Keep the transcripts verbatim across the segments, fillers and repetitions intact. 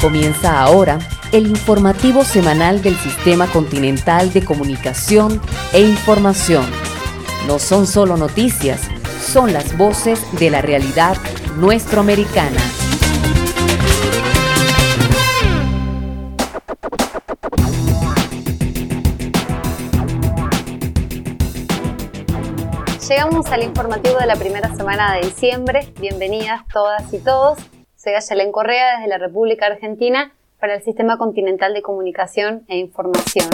Comienza ahora el informativo semanal del Sistema Continental de Comunicación e Información. No son solo noticias, son las voces de la realidad nuestroamericana. Llegamos al informativo de la primera semana de diciembre. Bienvenidas todas y todos. Soy Ayelen Correa desde la República Argentina para el Sistema Continental de Comunicación e Información.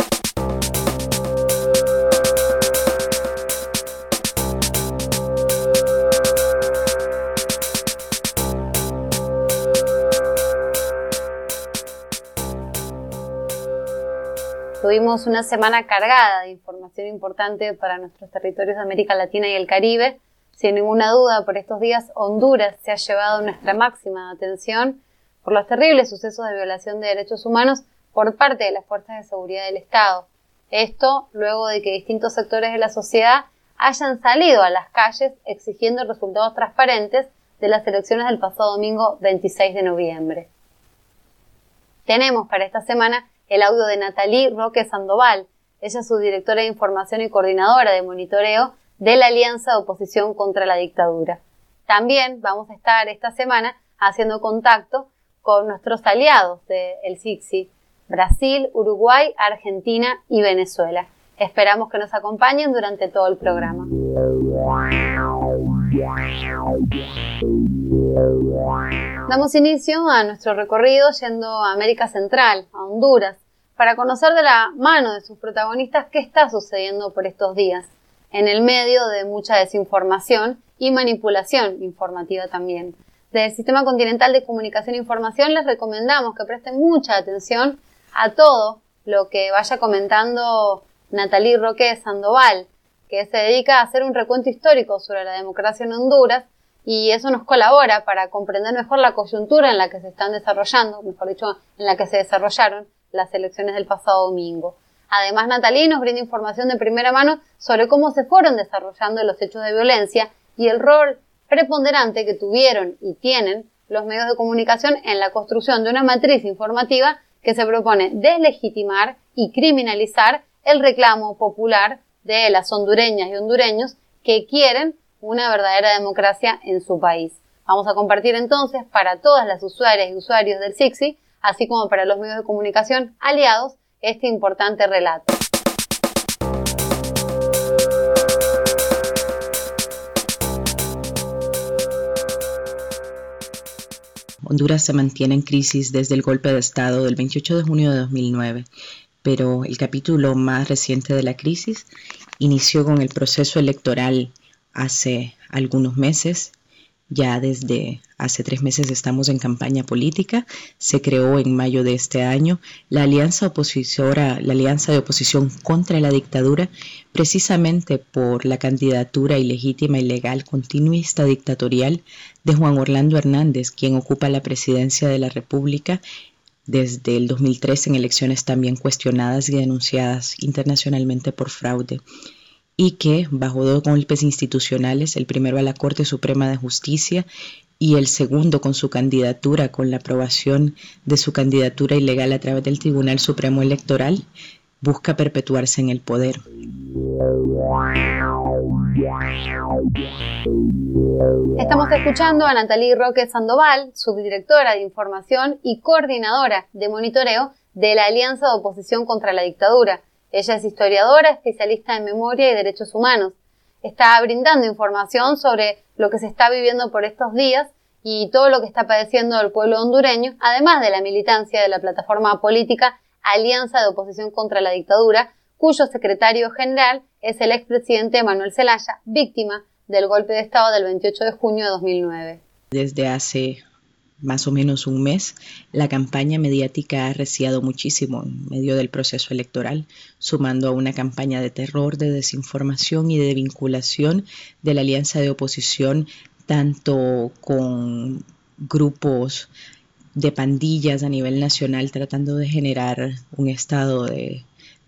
Tuvimos una semana cargada de información importante para nuestros territorios de América Latina y el Caribe. Sin ninguna duda, por estos días Honduras se ha llevado nuestra máxima atención por los terribles sucesos de violación de derechos humanos por parte de las fuerzas de seguridad del Estado. Esto luego de que distintos sectores de la sociedad hayan salido a las calles exigiendo resultados transparentes de las elecciones del pasado domingo veintiséis de noviembre. Tenemos para esta semana el audio de Nathalie Roque Sandoval. Ella es subdirectora de Información y coordinadora de monitoreo de la Alianza de Oposición contra la Dictadura. También vamos a estar esta semana haciendo contacto con nuestros aliados del S I C S I, Brasil, Uruguay, Argentina y Venezuela. Esperamos que nos acompañen durante todo el programa. Damos inicio a nuestro recorrido yendo a América Central, a Honduras, para conocer de la mano de sus protagonistas qué está sucediendo por estos días, en el medio de mucha desinformación y manipulación informativa también. Desde el Sistema Continental de Comunicación e Información les recomendamos que presten mucha atención a todo lo que vaya comentando Nathalie Roque Sandoval, que se dedica a hacer un recuento histórico sobre la democracia en Honduras, y eso nos colabora para comprender mejor la coyuntura en la que se están desarrollando, mejor dicho, en la que se desarrollaron las elecciones del pasado domingo. Además, Nathalie nos brinda información de primera mano sobre cómo se fueron desarrollando los hechos de violencia y el rol preponderante que tuvieron y tienen los medios de comunicación en la construcción de una matriz informativa que se propone deslegitimar y criminalizar el reclamo popular de las hondureñas y hondureños que quieren una verdadera democracia en su país. Vamos a compartir entonces para todas las usuarias y usuarios del S I C S I, así como para los medios de comunicación aliados, este importante relato. Honduras se mantiene en crisis desde el golpe de Estado del veintiocho de junio de dos mil nueve, pero el capítulo más reciente de la crisis inició con el proceso electoral hace algunos meses. Ya desde hace tres meses estamos en campaña política. Se creó en mayo de este año la Alianza Opositora, la Alianza de Oposición contra la Dictadura, precisamente por la candidatura ilegítima, ilegal, continuista, dictatorial de Juan Orlando Hernández, quien ocupa la presidencia de la República desde el dos mil tres en elecciones también cuestionadas y denunciadas internacionalmente por fraude, y que bajo dos golpes institucionales, el primero a la Corte Suprema de Justicia y el segundo con su candidatura, con la aprobación de su candidatura ilegal a través del Tribunal Supremo Electoral, busca perpetuarse en el poder. Estamos escuchando a Nathalie Roque Sandoval, subdirectora de Información y coordinadora de monitoreo de la Alianza de Oposición contra la Dictadura. Ella es historiadora, especialista en memoria y derechos humanos. Está brindando información sobre lo que se está viviendo por estos días y todo lo que está padeciendo el pueblo hondureño, además de la militancia de la plataforma política Alianza de Oposición contra la Dictadura, cuyo secretario general es el expresidente Manuel Zelaya, víctima del golpe de Estado del veintiocho de junio de dos mil nueve. Desde hace más o menos un mes, la campaña mediática ha arreciado muchísimo en medio del proceso electoral, sumando a una campaña de terror, de desinformación y de vinculación de la alianza de oposición, tanto con grupos de pandillas a nivel nacional tratando de generar un estado de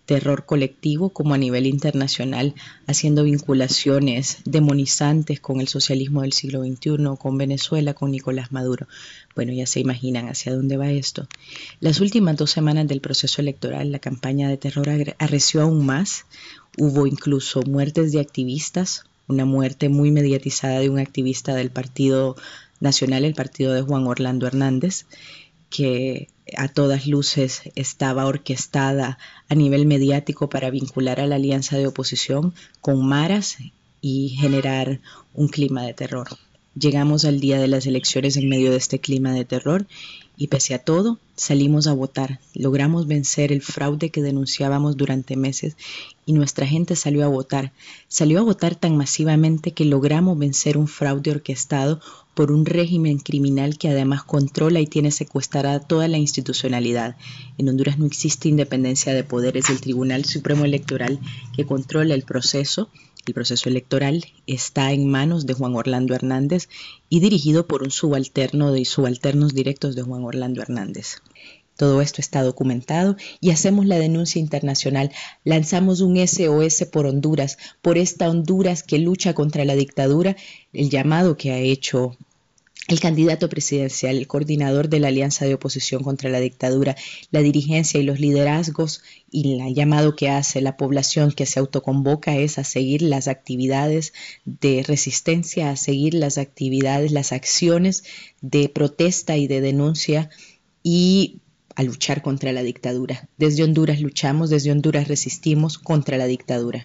terror colectivo como a nivel internacional, haciendo vinculaciones demonizantes con el socialismo del siglo veintiuno, con Venezuela, con Nicolás Maduro. Bueno, ya se imaginan hacia dónde va esto. Las últimas dos semanas del proceso electoral, la campaña de terror arreció aún más. Hubo incluso muertes de activistas, una muerte muy mediatizada de un activista del Partido Nacional, el partido de Juan Orlando Hernández, que a todas luces estaba orquestada a nivel mediático para vincular a la alianza de oposición con maras y generar un clima de terror. Llegamos al día de las elecciones en medio de este clima de terror y pese a todo salimos a votar. Logramos vencer el fraude que denunciábamos durante meses y nuestra gente salió a votar. Salió a votar tan masivamente que logramos vencer un fraude orquestado por un régimen criminal que además controla y tiene secuestrada toda la institucionalidad. En Honduras no existe independencia de poderes. El Tribunal Supremo Electoral, que controla el proceso, el proceso electoral, está en manos de Juan Orlando Hernández y dirigido por un subalterno de subalternos directos de Juan Orlando Hernández. Todo esto está documentado y hacemos la denuncia internacional. Lanzamos un S O S por Honduras, por esta Honduras que lucha contra la dictadura, el llamado que ha hecho el candidato presidencial, el coordinador de la Alianza de Oposición contra la Dictadura, la dirigencia y los liderazgos y el llamado que hace la población que se autoconvoca es a seguir las actividades de resistencia, a seguir las actividades, las acciones de protesta y de denuncia y a luchar contra la dictadura. Desde Honduras luchamos, desde Honduras resistimos contra la dictadura.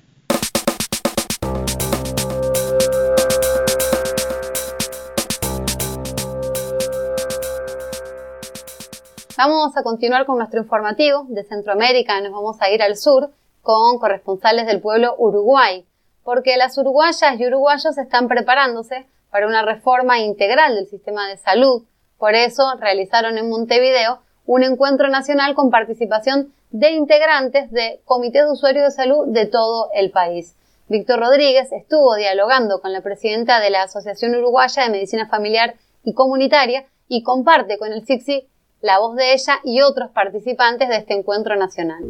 Vamos a continuar con nuestro informativo de Centroamérica. Nos vamos a ir al sur con corresponsales del pueblo Uruguay, porque las uruguayas y uruguayos están preparándose para una reforma integral del sistema de salud. Por eso realizaron en Montevideo un encuentro nacional con participación de integrantes de comités de usuarios de salud de todo el país. Víctor Rodríguez estuvo dialogando con la presidenta de la Asociación Uruguaya de Medicina Familiar y Comunitaria y comparte con el SICSI la voz de ella y otros participantes de este encuentro nacional.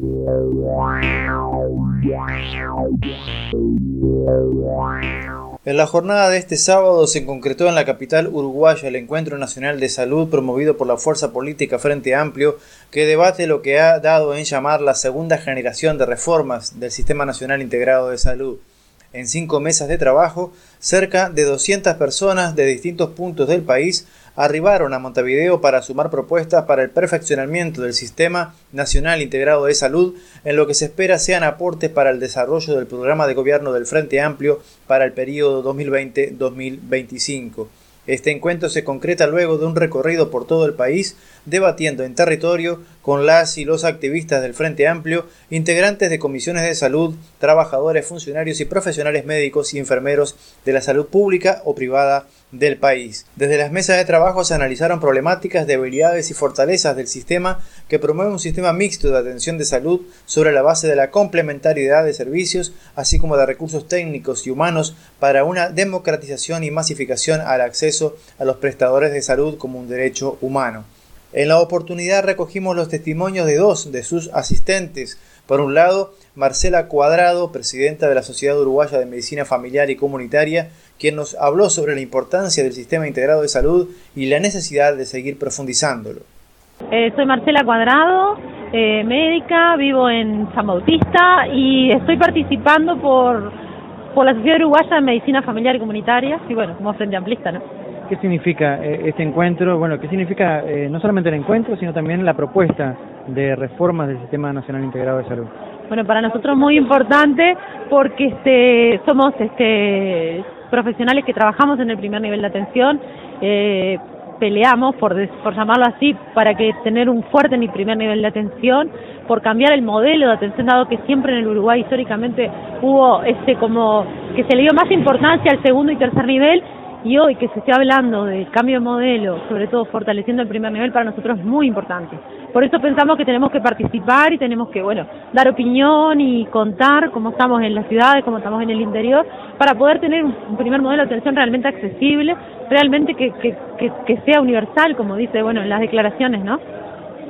En la jornada de este sábado se concretó en la capital uruguaya el Encuentro Nacional de Salud promovido por la fuerza política Frente Amplio, que debate lo que ha dado en llamar la segunda generación de reformas del Sistema Nacional Integrado de Salud. En cinco mesas de trabajo, cerca de doscientas personas de distintos puntos del país arribaron a Montevideo para sumar propuestas para el perfeccionamiento del Sistema Nacional Integrado de Salud, en lo que se espera sean aportes para el desarrollo del programa de gobierno del Frente Amplio para el periodo dos mil veinte a dos mil veinticinco. Este encuentro se concreta luego de un recorrido por todo el país, debatiendo en territorio con las y los activistas del Frente Amplio, integrantes de comisiones de salud, trabajadores, funcionarios y profesionales médicos y enfermeros de la salud pública o privada del país. Desde las mesas de trabajo se analizaron problemáticas, debilidades y fortalezas del sistema que promueve un sistema mixto de atención de salud sobre la base de la complementariedad de servicios, así como de recursos técnicos y humanos para una democratización y masificación al acceso a los prestadores de salud como un derecho humano. En la oportunidad recogimos los testimonios de dos de sus asistentes. Por un lado, Marcela Cuadrado, presidenta de la Sociedad Uruguaya de Medicina Familiar y Comunitaria, quien nos habló sobre la importancia del Sistema Integrado de Salud y la necesidad de seguir profundizándolo. Eh, soy Marcela Cuadrado, eh, médica, vivo en San Bautista y estoy participando por, por la Sociedad Uruguaya de Medicina Familiar y Comunitaria, y bueno, como frente amplista, ¿no? ¿Qué significa eh, este encuentro? Bueno, ¿qué significa eh, no solamente el encuentro, sino también la propuesta de reformas del Sistema Nacional Integrado de Salud? Bueno, para nosotros muy importante porque este somos este profesionales que trabajamos en el primer nivel de atención, eh, peleamos, por, por llamarlo así, para que tener un fuerte en el primer nivel de atención, por cambiar el modelo de atención, dado que siempre en el Uruguay históricamente hubo este como que se le dio más importancia al segundo y tercer nivel. Y hoy que se esté hablando de cambio de modelo, sobre todo fortaleciendo el primer nivel, para nosotros es muy importante. Por eso pensamos que tenemos que participar y tenemos que, bueno, dar opinión y contar cómo estamos en las ciudades, cómo estamos en el interior, para poder tener un primer modelo de atención realmente accesible, realmente que, que, que, que sea universal, como dice, bueno, en las declaraciones, ¿no?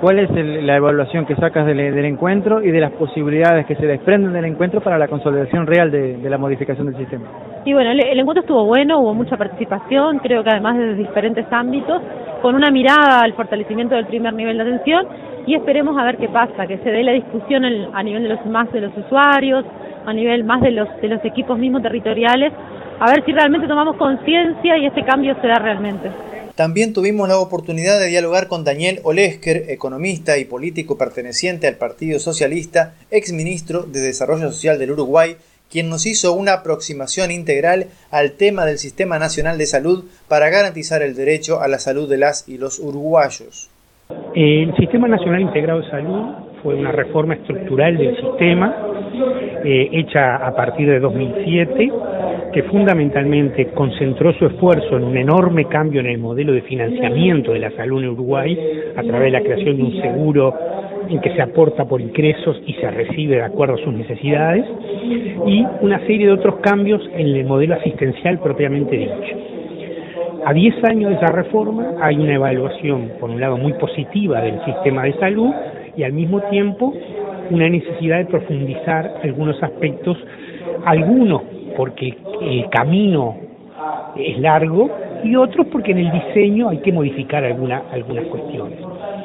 ¿Cuál es el, la evaluación que sacas del, del encuentro y de las posibilidades que se desprenden del encuentro para la consolidación real de, de la modificación del sistema? Y bueno, el, el encuentro estuvo bueno, hubo mucha participación, creo que además desde diferentes ámbitos, con una mirada al fortalecimiento del primer nivel de atención, y esperemos a ver qué pasa, que se dé la discusión en, a nivel de los más de los usuarios, a nivel más de los de los equipos mismos territoriales, a ver si realmente tomamos conciencia y este cambio se da realmente. También tuvimos la oportunidad de dialogar con Daniel Olesker, economista y político perteneciente al Partido Socialista, exministro de Desarrollo Social del Uruguay, quien nos hizo una aproximación integral al tema del Sistema Nacional de Salud para garantizar el derecho a la salud de las y los uruguayos. El Sistema Nacional Integrado de Salud fue una reforma estructural del sistema eh, hecha a partir de dos mil siete, que fundamentalmente concentró su esfuerzo en un enorme cambio en el modelo de financiamiento de la salud en Uruguay a través de la creación de un seguro en que se aporta por ingresos y se recibe de acuerdo a sus necesidades, y una serie de otros cambios en el modelo asistencial propiamente dicho. A diez años de esa reforma hay una evaluación, por un lado, muy positiva del sistema de salud y al mismo tiempo una necesidad de profundizar algunos aspectos, algunos porque el camino es largo y otros porque en el diseño hay que modificar alguna, algunas cuestiones.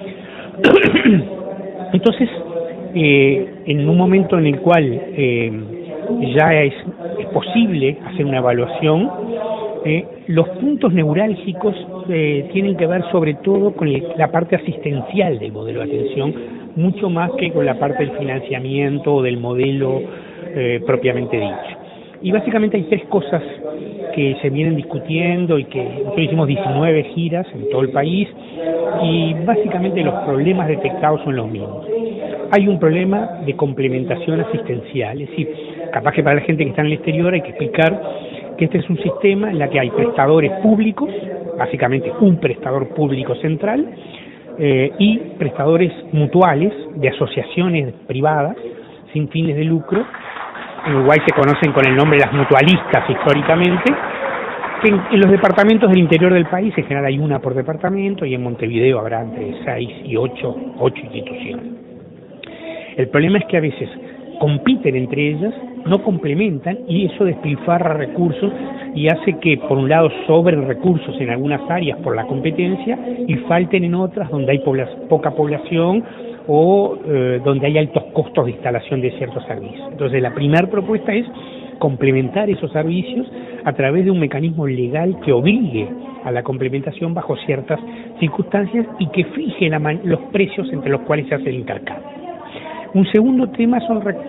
Entonces, eh, en un momento en el cual eh, ya es, es posible hacer una evaluación, eh, los puntos neurálgicos eh, tienen que ver sobre todo con el, la parte asistencial del modelo de atención, mucho más que con la parte del financiamiento o del modelo eh, propiamente dicho. Y básicamente hay tres cosas que se vienen discutiendo y que nosotros hicimos diecinueve giras en todo el país y básicamente los problemas detectados son los mismos. Hay un problema de complementación asistencial, es decir, capaz que para la gente que está en el exterior hay que explicar que este es un sistema en el que hay prestadores públicos, básicamente un prestador público central, eh, y prestadores mutuales de asociaciones privadas sin fines de lucro. En Uruguay se conocen con el nombre de las mutualistas históricamente, que en, en los departamentos del interior del país en general hay una por departamento y en Montevideo habrá entre seis y ocho, ocho instituciones. El problema es que a veces compiten entre ellas, no complementan y eso despilfarra recursos y hace que por un lado sobren recursos en algunas áreas por la competencia y falten en otras donde hay pobla- poca población o eh, donde hay altos costos de instalación de ciertos servicios. Entonces la primera propuesta es complementar esos servicios a través de un mecanismo legal que obligue a la complementación bajo ciertas circunstancias y que fije la man- los precios entre los cuales se hace el intercambio. Un segundo tema son, rec-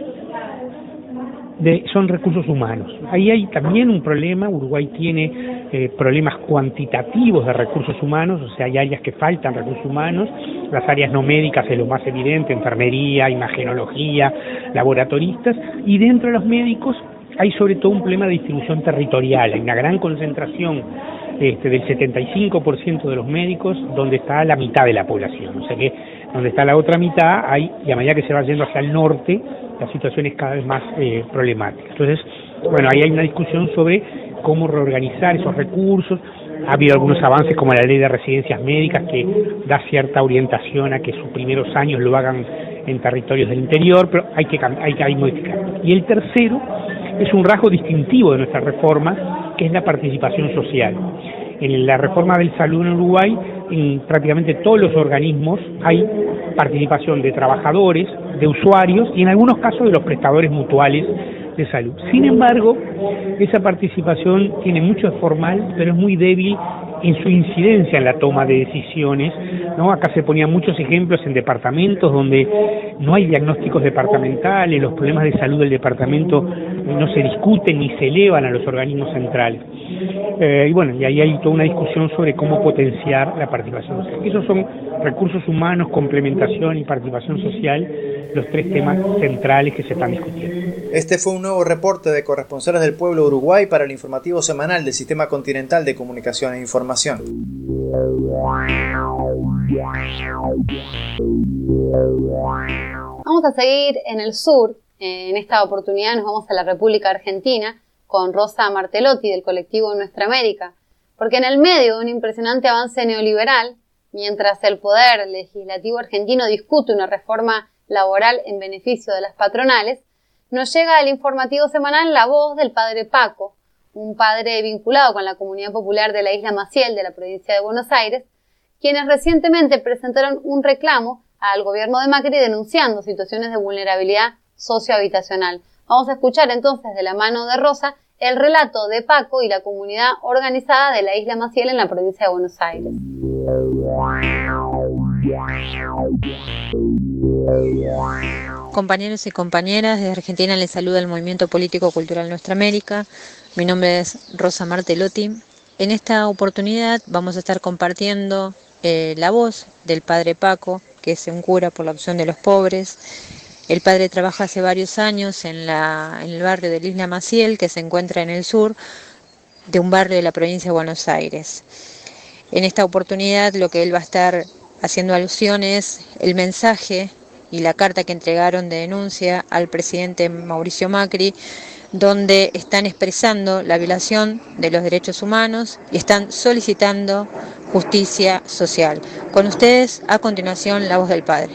de, son recursos humanos. Ahí hay también un problema. Uruguay tiene eh, problemas cuantitativos de recursos humanos, o sea, hay áreas que faltan recursos humanos. Las áreas no médicas es lo más evidente, enfermería, imagenología, laboratoristas, y dentro de los médicos hay sobre todo un problema de distribución territorial. Hay una gran concentración este, del setenta y cinco por ciento de los médicos donde está la mitad de la población, o sea que donde está la otra mitad hay, y a medida que se va yendo hacia el norte, la situación es cada vez más eh, problemática. Entonces, bueno, ahí hay una discusión sobre cómo reorganizar esos recursos. Ha habido algunos avances como la ley de residencias médicas que da cierta orientación a que sus primeros años lo hagan en territorios del interior, pero hay que, hay que hay modificar. Y el tercero es un rasgo distintivo de nuestra reforma, que es la participación social. En la reforma del salud en Uruguay, en prácticamente todos los organismos hay participación de trabajadores, de usuarios y en algunos casos de los prestadores mutuales de salud. Sin embargo, esa participación tiene mucho de formal, pero es muy débil en su incidencia en la toma de decisiones, ¿no? Acá se ponían muchos ejemplos en departamentos donde no hay diagnósticos departamentales, los problemas de salud del departamento no se discuten ni se elevan a los organismos centrales. Eh, y bueno, y ahí hay toda una discusión sobre cómo potenciar la participación social. Esos son recursos humanos, complementación y participación social, los tres temas centrales que se están discutiendo. Este fue un nuevo reporte de Corresponsales del Pueblo Uruguay para el informativo semanal del Sistema Continental de Comunicación e Información. Vamos a seguir en el sur. En esta oportunidad nos vamos a la República Argentina con Rosa Martelotti del colectivo Nuestra América, porque en el medio de un impresionante avance neoliberal, Mientras el Poder Legislativo argentino discute una reforma laboral en beneficio de las patronales, nos llega al informativo semanal la voz del padre Paco, un padre vinculado con la comunidad popular de la isla Maciel de la provincia de Buenos Aires, quienes recientemente presentaron un reclamo al gobierno de Macri denunciando situaciones de vulnerabilidad sociohabitacional. Vamos a escuchar entonces de la mano de Rosa el relato de Paco y la comunidad organizada de la isla Maciel en la provincia de Buenos Aires. Compañeros y compañeras, desde Argentina les saluda el Movimiento Político Cultural Nuestra América. Mi nombre es Rosa Martelotti. En esta oportunidad vamos a estar compartiendo eh, la voz del padre Paco, que es un cura por la opción de los pobres. El padre trabaja hace varios años en, la, en el barrio de la Isla Maciel, que se encuentra en el sur de un barrio de la provincia de Buenos Aires. En esta oportunidad lo que él va a estar haciendo alusión es el mensaje y la carta que entregaron de denuncia al presidente Mauricio Macri, donde están expresando la violación de los derechos humanos y están solicitando justicia social. Con ustedes, a continuación, la voz del padre.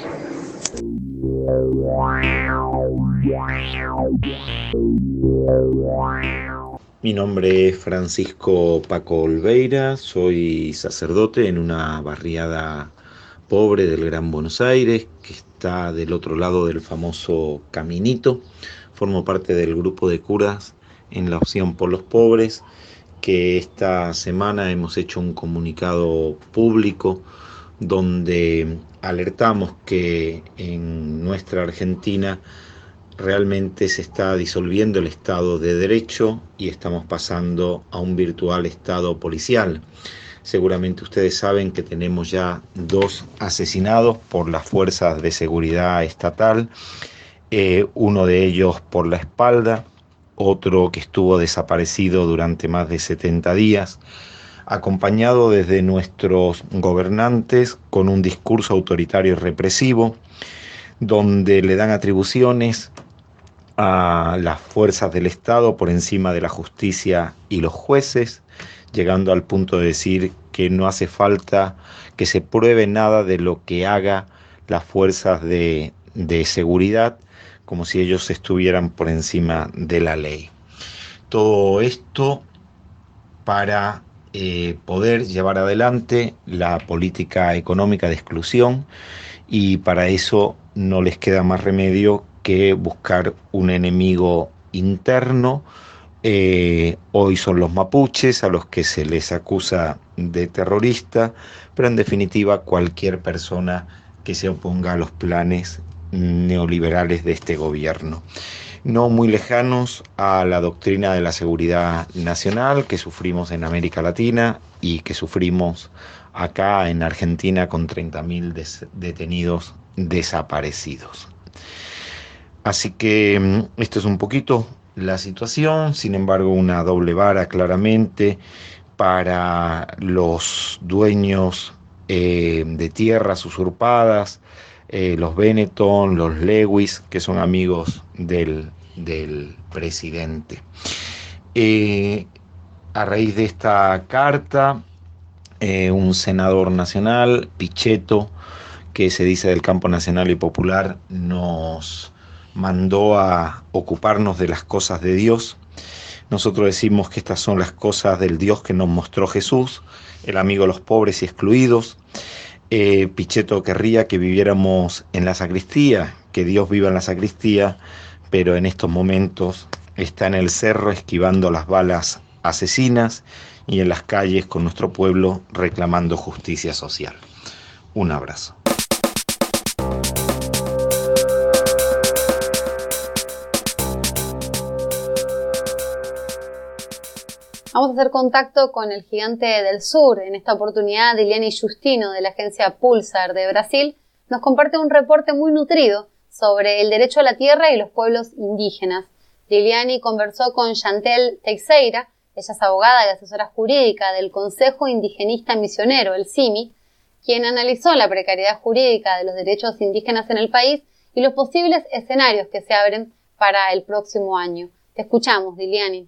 Mi nombre es Francisco Paco Olveira, soy sacerdote en una barriada pobre del Gran Buenos Aires, que está del otro lado del famoso Caminito. Formo parte del grupo de curas en la opción por los pobres, que esta semana hemos hecho un comunicado público donde alertamos que en nuestra Argentina realmente se está disolviendo el Estado de Derecho y estamos pasando a un virtual Estado policial. Seguramente ustedes saben que tenemos ya dos asesinados por las fuerzas de seguridad estatal, eh, uno de ellos por la espalda, otro que estuvo desaparecido durante más de setenta días, acompañado desde nuestros gobernantes con un discurso autoritario y represivo, donde le dan atribuciones a las fuerzas del Estado por encima de la justicia y los jueces, llegando al punto de decir que no hace falta que se pruebe nada de lo que haga las fuerzas de, de seguridad, como si ellos estuvieran por encima de la ley. Todo esto para eh, poder llevar adelante la política económica de exclusión, y para eso no les queda más remedio que buscar un enemigo interno. Eh, hoy son los mapuches, a los que se les acusa de terrorista, pero en definitiva cualquier persona que se oponga a los planes neoliberales de este gobierno. No muy lejanos a la doctrina de la seguridad nacional que sufrimos en América Latina y que sufrimos acá en Argentina con treinta mil des- detenidos desaparecidos. Así que esto es un poquito la situación, sin embargo una doble vara claramente para los dueños eh, de tierras usurpadas, eh, los Benetton, los Lewis, que son amigos del, del presidente. Eh, a raíz de esta carta, eh, un senador nacional, Pichetto, que se dice del campo nacional y popular, nos mandó a ocuparnos de las cosas de Dios. Nosotros decimos que estas son las cosas del Dios que nos mostró Jesús, el amigo de los pobres y excluidos. Eh, Pichetto querría que viviéramos en la sacristía, que Dios viva en la sacristía, pero en estos momentos está en el cerro esquivando las balas asesinas y en las calles con nuestro pueblo reclamando justicia social. Un abrazo. Vamos a hacer contacto con el gigante del sur. En esta oportunidad, Diliani Justino, de la agencia Pulsar de Brasil, nos comparte un reporte muy nutrido sobre el derecho a la tierra y los pueblos indígenas. Diliani conversó con Chantel Teixeira, ella es abogada y asesora jurídica del Consejo Indigenista Misionero, el C I M I, quien analizó la precariedad jurídica de los derechos indígenas en el país y los posibles escenarios que se abren para el próximo año. Te escuchamos, Diliani.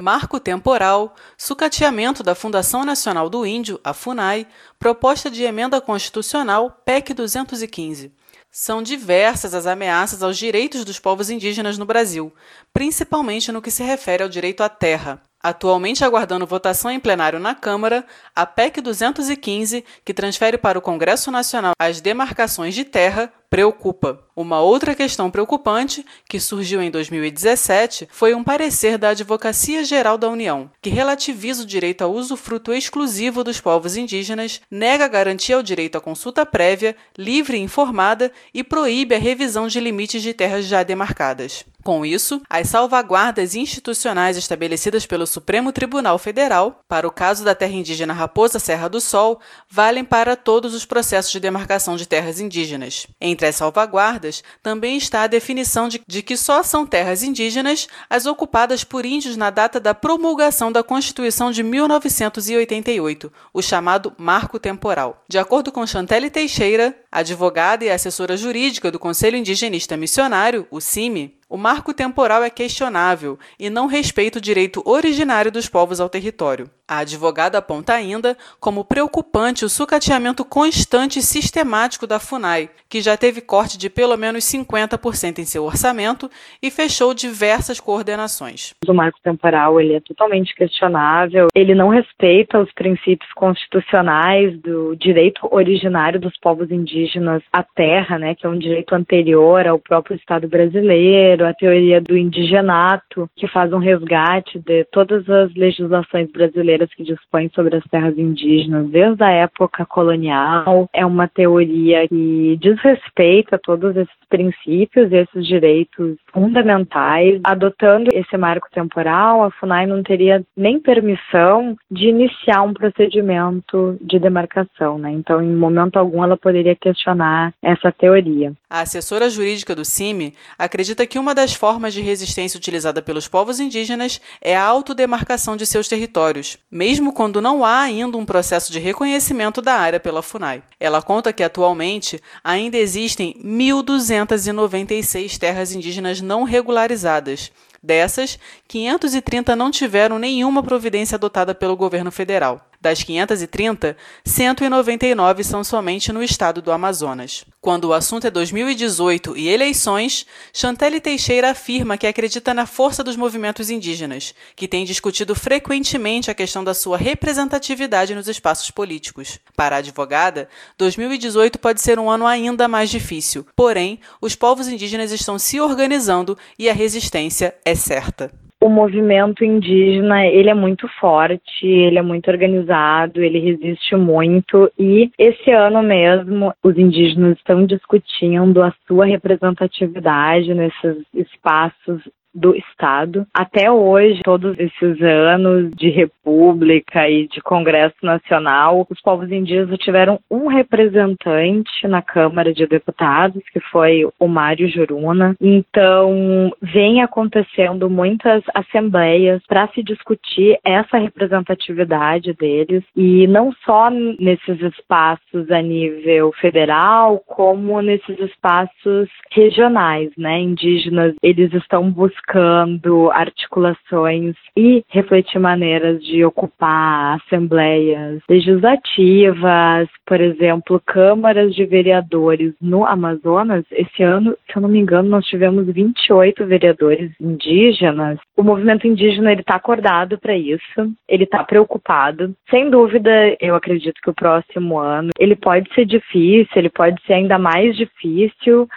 marco temporal, sucateamento da Fundação Nacional do Índio, a FUNAI, proposta de emenda constitucional P E C duzentos e quinze. São diversas as ameaças aos direitos dos povos indígenas no Brasil, principalmente no que se refere ao direito à terra. Atualmente aguardando votação em plenário na Câmara, a P E C duzentos e quinze, que transfere para o Congresso Nacional as demarcações de terra, preocupa. Uma outra questão preocupante, que surgiu em dois mil e dezessete, foi um parecer da Advocacia Geral da União, que relativiza o direito ao usufruto exclusivo dos povos indígenas, nega a garantia ao direito à consulta prévia, livre e informada e proíbe a revisão de limites de terras já demarcadas. Com isso, as salvaguardas institucionais estabelecidas pelo Supremo Tribunal Federal, para o caso da terra indígena Raposa Serra do Sol, valem para todos os processos de demarcação de terras indígenas. Entre as salvaguardas, também está a definição de, de que só são terras indígenas as ocupadas por índios na data da promulgação da Constituição de mil novecentos e oitenta e oito, o chamado Marco Temporal. De acordo com Chantelle Teixeira, advogada e assessora jurídica do Conselho Indigenista Missionário, o C I M, o marco temporal é questionável e não respeita o direito originário dos povos ao território. A advogada aponta ainda como preocupante o sucateamento constante e sistemático da FUNAI, que já teve corte de pelo menos cinquenta por cento em seu orçamento e fechou diversas coordenações. O marco temporal ele é totalmente questionável, ele não respeita os princípios constitucionais do direito originário dos povos indígenas à terra, né, que é um direito anterior ao próprio Estado brasileiro, a teoria do indigenato, que faz um resgate de todas as legislações brasileiras que dispõem sobre as terras indígenas desde a época colonial. É uma teoria que desrespeita todos esses princípios, esses direitos fundamentais. Adotando esse marco temporal, a FUNAI não teria nem permissão de iniciar um procedimento de demarcação, né? Então, em momento algum, ela poderia questionar essa teoria. A assessora jurídica do C I M acredita que uma das formas de resistência utilizada pelos povos indígenas é a autodemarcação de seus territórios, mesmo quando não há ainda um processo de reconhecimento da área pela FUNAI. Ela conta que, atualmente, ainda existem mil duzentas e noventa e seis terras indígenas não regularizadas. Dessas, quinhentas e trinta não tiveram nenhuma providência adotada pelo governo federal. Das quinhentas e trinta, cento e noventa e nove são somente no estado do Amazonas. Quando o assunto é dois mil e dezoito e eleições, Chantelle Teixeira afirma que acredita na força dos movimentos indígenas, que tem discutido frequentemente a questão da sua representatividade nos espaços políticos. Para a advogada, dois mil e dezoito pode ser um ano ainda mais difícil, porém, os povos indígenas estão se organizando e a resistência é certa. O movimento indígena, ele é muito forte, ele é muito organizado, ele resiste muito e esse ano mesmo os indígenas estão discutindo a sua representatividade nesses espaços do Estado. Até hoje, todos esses anos de república e de Congresso Nacional, os povos indígenas tiveram um representante na Câmara de Deputados, que foi o Mário Juruna. Então, vem acontecendo muitas assembleias para se discutir essa representatividade deles, e não só nesses espaços a nível federal, como nesses espaços regionais, né? Indígenas, eles estão buscando buscando articulações e refletir maneiras de ocupar assembleias legislativas, por exemplo, câmaras de vereadores no Amazonas. Esse ano, se eu não me engano, nós tivemos vinte e oito vereadores indígenas. O movimento indígena ele está acordado para isso, ele está preocupado. Sem dúvida, eu acredito que o próximo ano ele pode ser difícil, ele pode ser ainda mais difícil,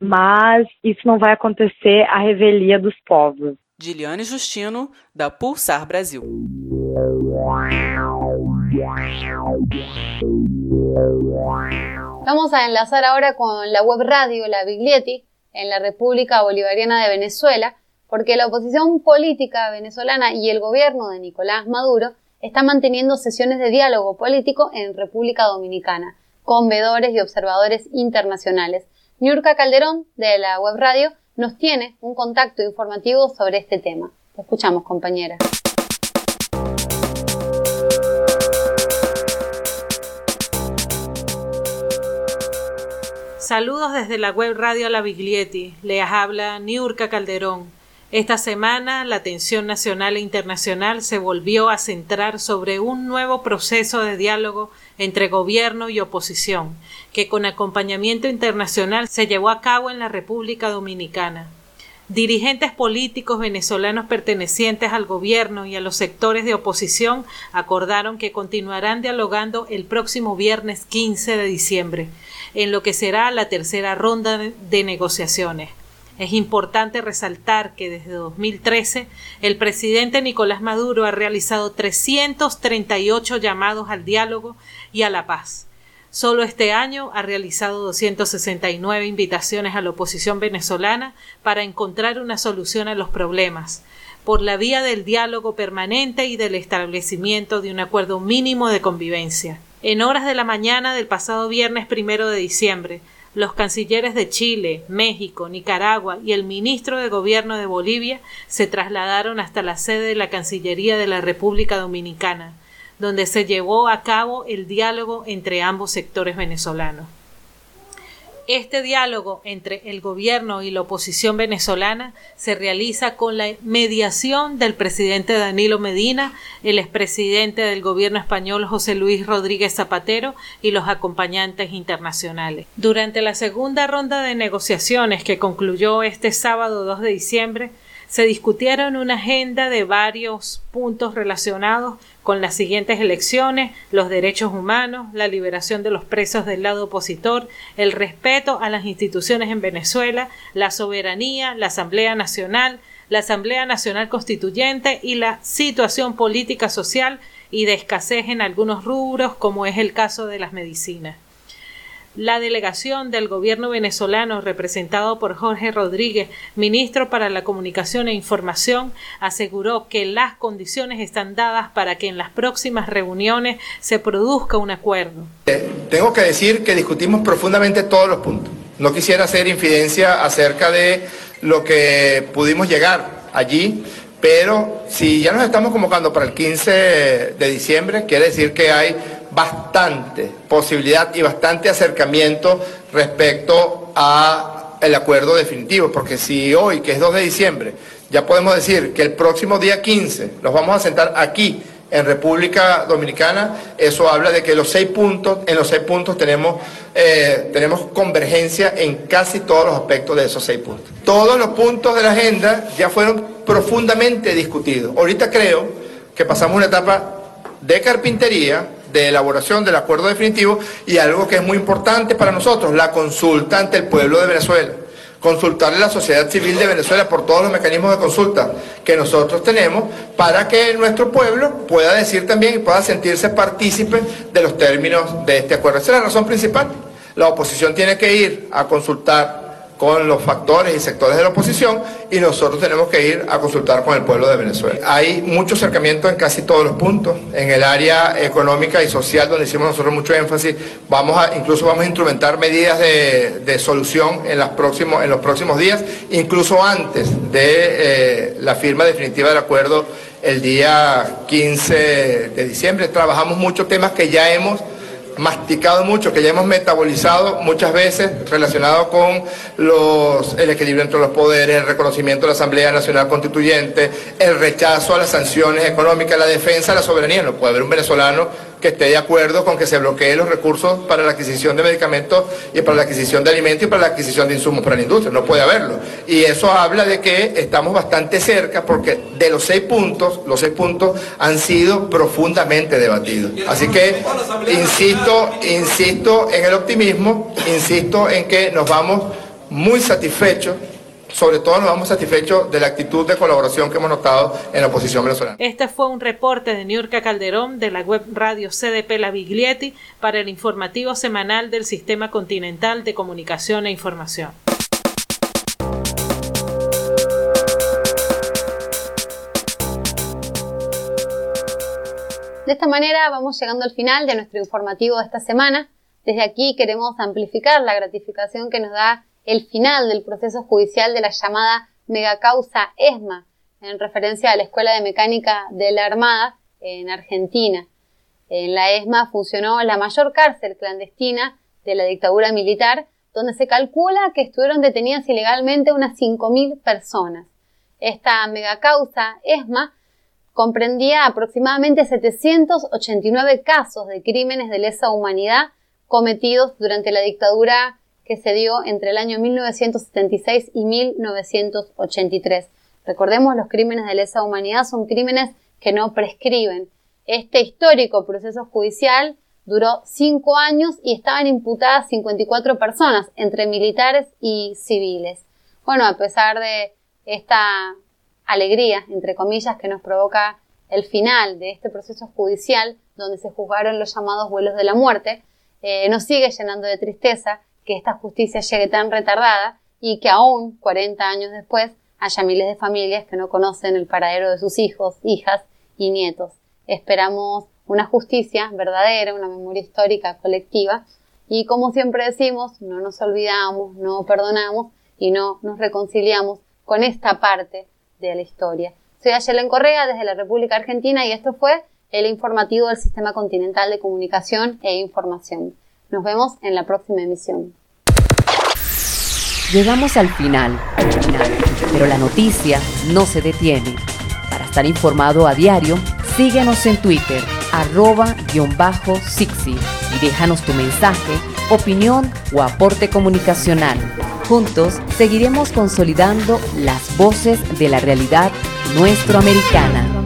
mas isso não vai acontecer à revelia dos povos. Diliane Justino, da Pulsar Brasil. Vamos a enlazar ahora con la web radio La Biglietti en la República Bolivariana de Venezuela, porque la oposición política venezolana y el gobierno de Nicolás Maduro están manteniendo sesiones de diálogo político en República Dominicana, con veedores y observadores internacionales. Niurka Calderón, de la web radio, nos tiene un contacto informativo sobre este tema. Te escuchamos, compañera. Saludos desde la web radio La Biglietti. Les habla Niurka Calderón. Esta semana, la atención nacional e internacional se volvió a centrar sobre un nuevo proceso de diálogo entre gobierno y oposición, que con acompañamiento internacional se llevó a cabo en la República Dominicana. Dirigentes políticos venezolanos pertenecientes al gobierno y a los sectores de oposición acordaron que continuarán dialogando el próximo viernes quince de diciembre, en lo que será la tercera ronda de negociaciones. Es importante resaltar que desde dos mil trece el presidente Nicolás Maduro ha realizado trescientos treinta y ocho llamados al diálogo y a la paz. Solo este año ha realizado doscientas sesenta y nueve invitaciones a la oposición venezolana para encontrar una solución a los problemas, por la vía del diálogo permanente y del establecimiento de un acuerdo mínimo de convivencia. En horas de la mañana del pasado viernes primero de diciembre, los cancilleres de Chile, México, Nicaragua y el ministro de Gobierno de Bolivia se trasladaron hasta la sede de la Cancillería de la República Dominicana, donde se llevó a cabo el diálogo entre ambos sectores venezolanos. Este diálogo entre el gobierno y la oposición venezolana se realiza con la mediación del presidente Danilo Medina, el expresidente del gobierno español José Luis Rodríguez Zapatero y los acompañantes internacionales. Durante la segunda ronda de negociaciones que concluyó este sábado dos de diciembre, se discutieron una agenda de varios puntos relacionados con las siguientes elecciones: los derechos humanos, la liberación de los presos del lado opositor, el respeto a las instituciones en Venezuela, la soberanía, la Asamblea Nacional, la Asamblea Nacional Constituyente y la situación política, social y de escasez en algunos rubros, como es el caso de las medicinas. La delegación del gobierno venezolano, representado por Jorge Rodríguez, ministro para la Comunicación e Información, aseguró que las condiciones están dadas para que en las próximas reuniones se produzca un acuerdo. Tengo que decir que discutimos profundamente todos los puntos. No quisiera hacer infidencia acerca de lo que pudimos llegar allí, pero si ya nos estamos convocando para el quince de diciembre, quiere decir que hay bastante posibilidad y bastante acercamiento respecto a el acuerdo definitivo, porque si hoy, que es dos de diciembre, ya podemos decir que el próximo día quince nos vamos a sentar aquí en República Dominicana, eso habla de que los seis puntos, en los seis puntos tenemos, eh, tenemos convergencia en casi todos los aspectos de esos seis puntos. Todos los puntos de la agenda ya fueron profundamente discutidos. Ahorita creo que pasamos una etapa de carpintería, de elaboración del acuerdo definitivo y algo que es muy importante para nosotros, la consulta ante el pueblo de Venezuela. Consultarle a la sociedad civil de Venezuela por todos los mecanismos de consulta que nosotros tenemos para que nuestro pueblo pueda decir también y pueda sentirse partícipe de los términos de este acuerdo. Esa es la razón principal. La oposición tiene que ir a consultar con los factores y sectores de la oposición y nosotros tenemos que ir a consultar con el pueblo de Venezuela. Hay mucho acercamiento en casi todos los puntos. En el área económica y social, donde hicimos nosotros mucho énfasis, vamos a, incluso vamos a instrumentar medidas de, de solución en, las próximos, en los próximos días, incluso antes de eh, la firma definitiva del acuerdo el día quince de diciembre. Trabajamos muchos temas que ya hemos masticado mucho, que ya hemos metabolizado muchas veces relacionado con los, el equilibrio entre los poderes, el reconocimiento de la Asamblea Nacional Constituyente, el rechazo a las sanciones económicas, la defensa de la soberanía. No puede haber un venezolano que esté de acuerdo con que se bloqueen los recursos para la adquisición de medicamentos y para la adquisición de alimentos y para la adquisición de insumos para la industria. No puede haberlo. Y eso habla de que estamos bastante cerca, porque de los seis puntos, los seis puntos han sido profundamente debatidos. Así que insisto, insisto en el optimismo, insisto en que nos vamos muy satisfechos. Sobre todo nos vamos satisfechos de la actitud de colaboración que hemos notado en la oposición venezolana. Este fue un reporte de Niurka Calderón de la web radio C D P La Biglietti para el informativo semanal del Sistema Continental de Comunicación e Información. De esta manera vamos llegando al final de nuestro informativo de esta semana. Desde aquí queremos amplificar la gratificación que nos da el final del proceso judicial de la llamada megacausa ESMA, en referencia a la Escuela de Mecánica de la Armada en Argentina. En la ESMA funcionó la mayor cárcel clandestina de la dictadura militar, donde se calcula que estuvieron detenidas ilegalmente unas cinco mil personas. Esta megacausa, ESMA, comprendía aproximadamente setecientos ochenta y nueve casos de crímenes de lesa humanidad cometidos durante la dictadura que se dio entre el año mil novecientos setenta y seis y mil novecientos ochenta y tres. Recordemos, los crímenes de lesa humanidad son crímenes que no prescriben. Este histórico proceso judicial duró cinco años y estaban imputadas cincuenta y cuatro personas, entre militares y civiles. Bueno, a pesar de esta alegría, entre comillas, que nos provoca el final de este proceso judicial, donde se juzgaron los llamados vuelos de la muerte, eh, nos sigue llenando de tristeza que esta justicia llegue tan retardada y que aún, cuarenta años después, haya miles de familias que no conocen el paradero de sus hijos, hijas y nietos. Esperamos una justicia verdadera, una memoria histórica colectiva, y como siempre decimos, no nos olvidamos, no perdonamos y no nos reconciliamos con esta parte de la historia. Soy Ayelen Correa desde la República Argentina y esto fue el informativo del Sistema Continental de Comunicación e Información. Nos vemos en la próxima emisión. Llegamos al final, al final, pero la noticia no se detiene. Para estar informado a diario, síguenos en Twitter, arroba guión bajo Sixi, y déjanos tu mensaje, opinión o aporte comunicacional. Juntos seguiremos consolidando las voces de la realidad nuestroamericana.